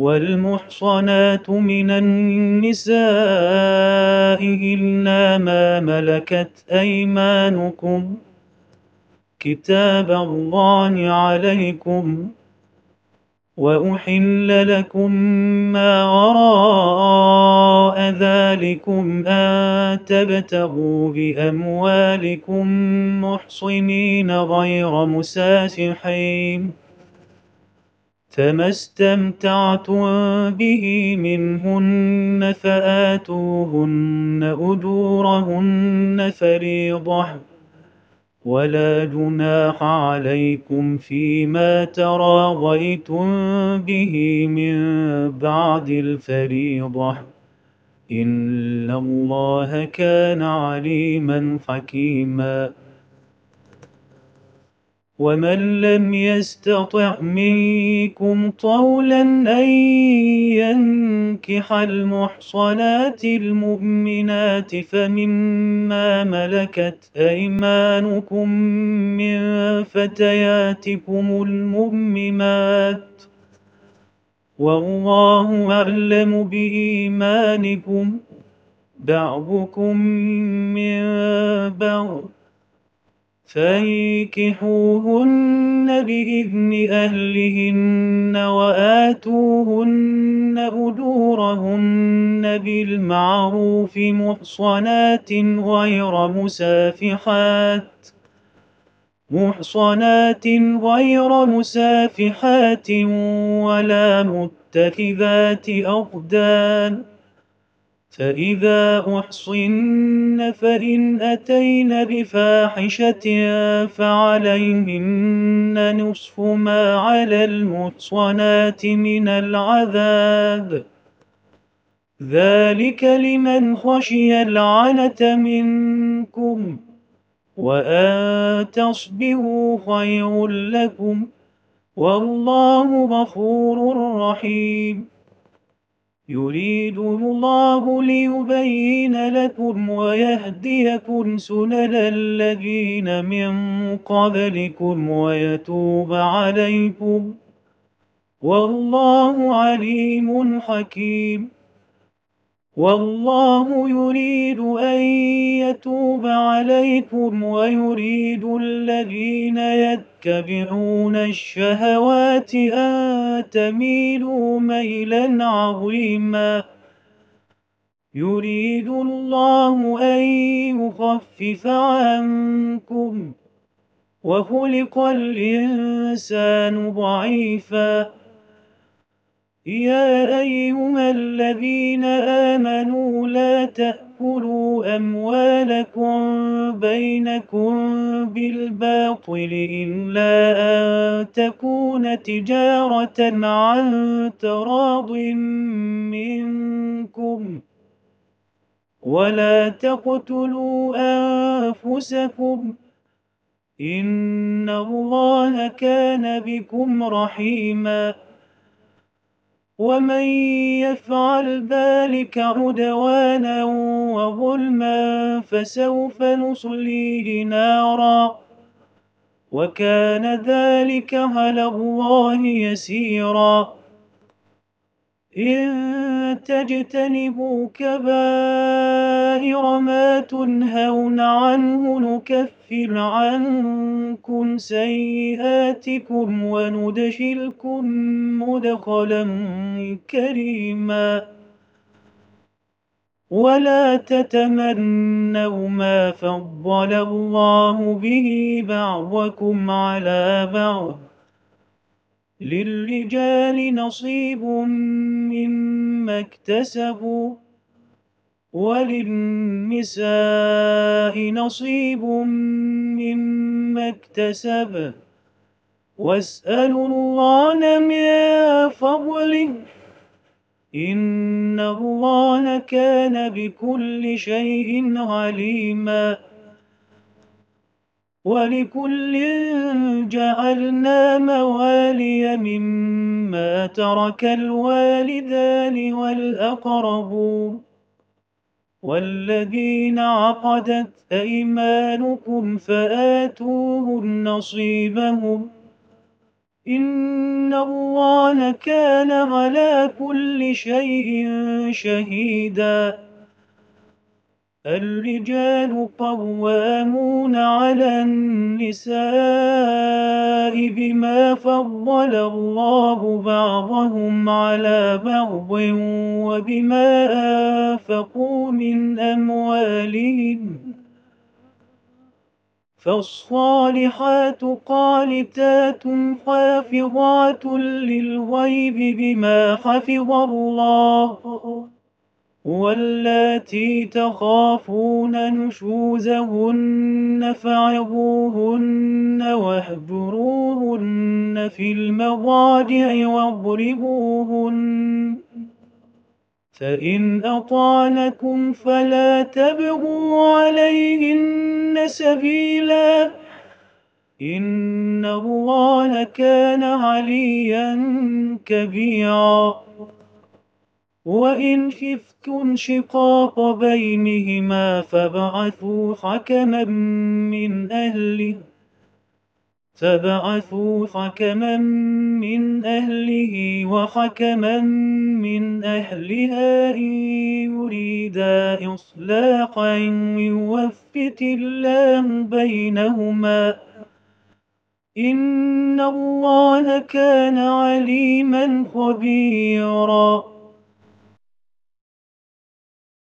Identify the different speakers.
Speaker 1: والمحصنات من النساء إلا ما ملكت أيمانكم كتاب الله عليكم، وأحل لكم ما وراء ذلكم أن تبتغوا بأموالكم محصنين غير مسافحين، فما استمتعتم به منهن فآتوهن أجورهن فريضة، ولا جناح عليكم فيما تراضيتم به من بعد الفريضة، إن الله كان عليما حكيما. ومن لم يستطع منكم طولا أن ينكح المحصنات المؤمنات فمما ملكت أيمانكم من فتياتكم المؤمنات، والله أعلم بإيمانكم، بعضكم من بعض، فانكحوهن بإذن أهلهن وآتوهن أجورهن بالمعروف محصنات غير مسافحات ولا متخذات أخدان، فإذا أحصن فإن أتين بفاحشة فعليهن نصف ما على المحصنات من العذاب، ذلك لمن خشي العنة منكم، وأن تصبروا خير لكم، والله غفور رحيم. يريد الله ليبين لكم ويهديكم سنن الذين من قبلكم ويتوب عليكم، والله عليم حكيم. والله يريد أن يتوب عليكم ويريد الذين يتبعون الشهوات أن تميلوا ميلا عظيما. يريد الله أن يخفف عنكم، وخلق الإنسان ضعيفا. يا أيها الذين آمنوا لا تأكلوا أموالكم بينكم بالباطل إلا أن تكون تجارة عن تراض منكم، ولا تقتلوا أنفسكم، إن الله كان بكم رحيما. ومن يفعل ذلك عدوانا وظلما فسوف نصليه نارا، وكان ذلك على الله يسيرا. إن تجتنبوا كبائر ما تنهون عنه نكفر عنكم سيئاتكم وندخلكم مدخلا كريما. ولا تتمنوا ما فضل الله به بعضكم على بعض، للرجال نصيب مما اكتسبوا وللنساء نصيب مما اكتسب، واسألوا الله من فضله، إن الله كان بكل شيء عليما. ولكل جعلنا موالي مما ترك الوالدان والأقربون والذين عقدت أيمانكم فآتوهم نصيبهم، إن الله كان على كل شيء شهيدا. الرجال قوامون على النساء بما فضل الله بعضهم على بعض وبما أنفقوا من أموالهم. فالصالحات قانتات حافظات للغيب بما حفظ الله. واللاتي تخافون نشوزهن فعظوهن واهجروهن في المضاجع واضربوهن. فإن أطعنكم فلا تبغوا عليهن سبيلا إن الله كان عليا كبيرا. وإن خفتم شقاق بينهما فابعثوا حكما من أهله وحكما من أهلها إن يريدا إصلاحا يوفق الله بينهما إن الله كان عليما خبيرا.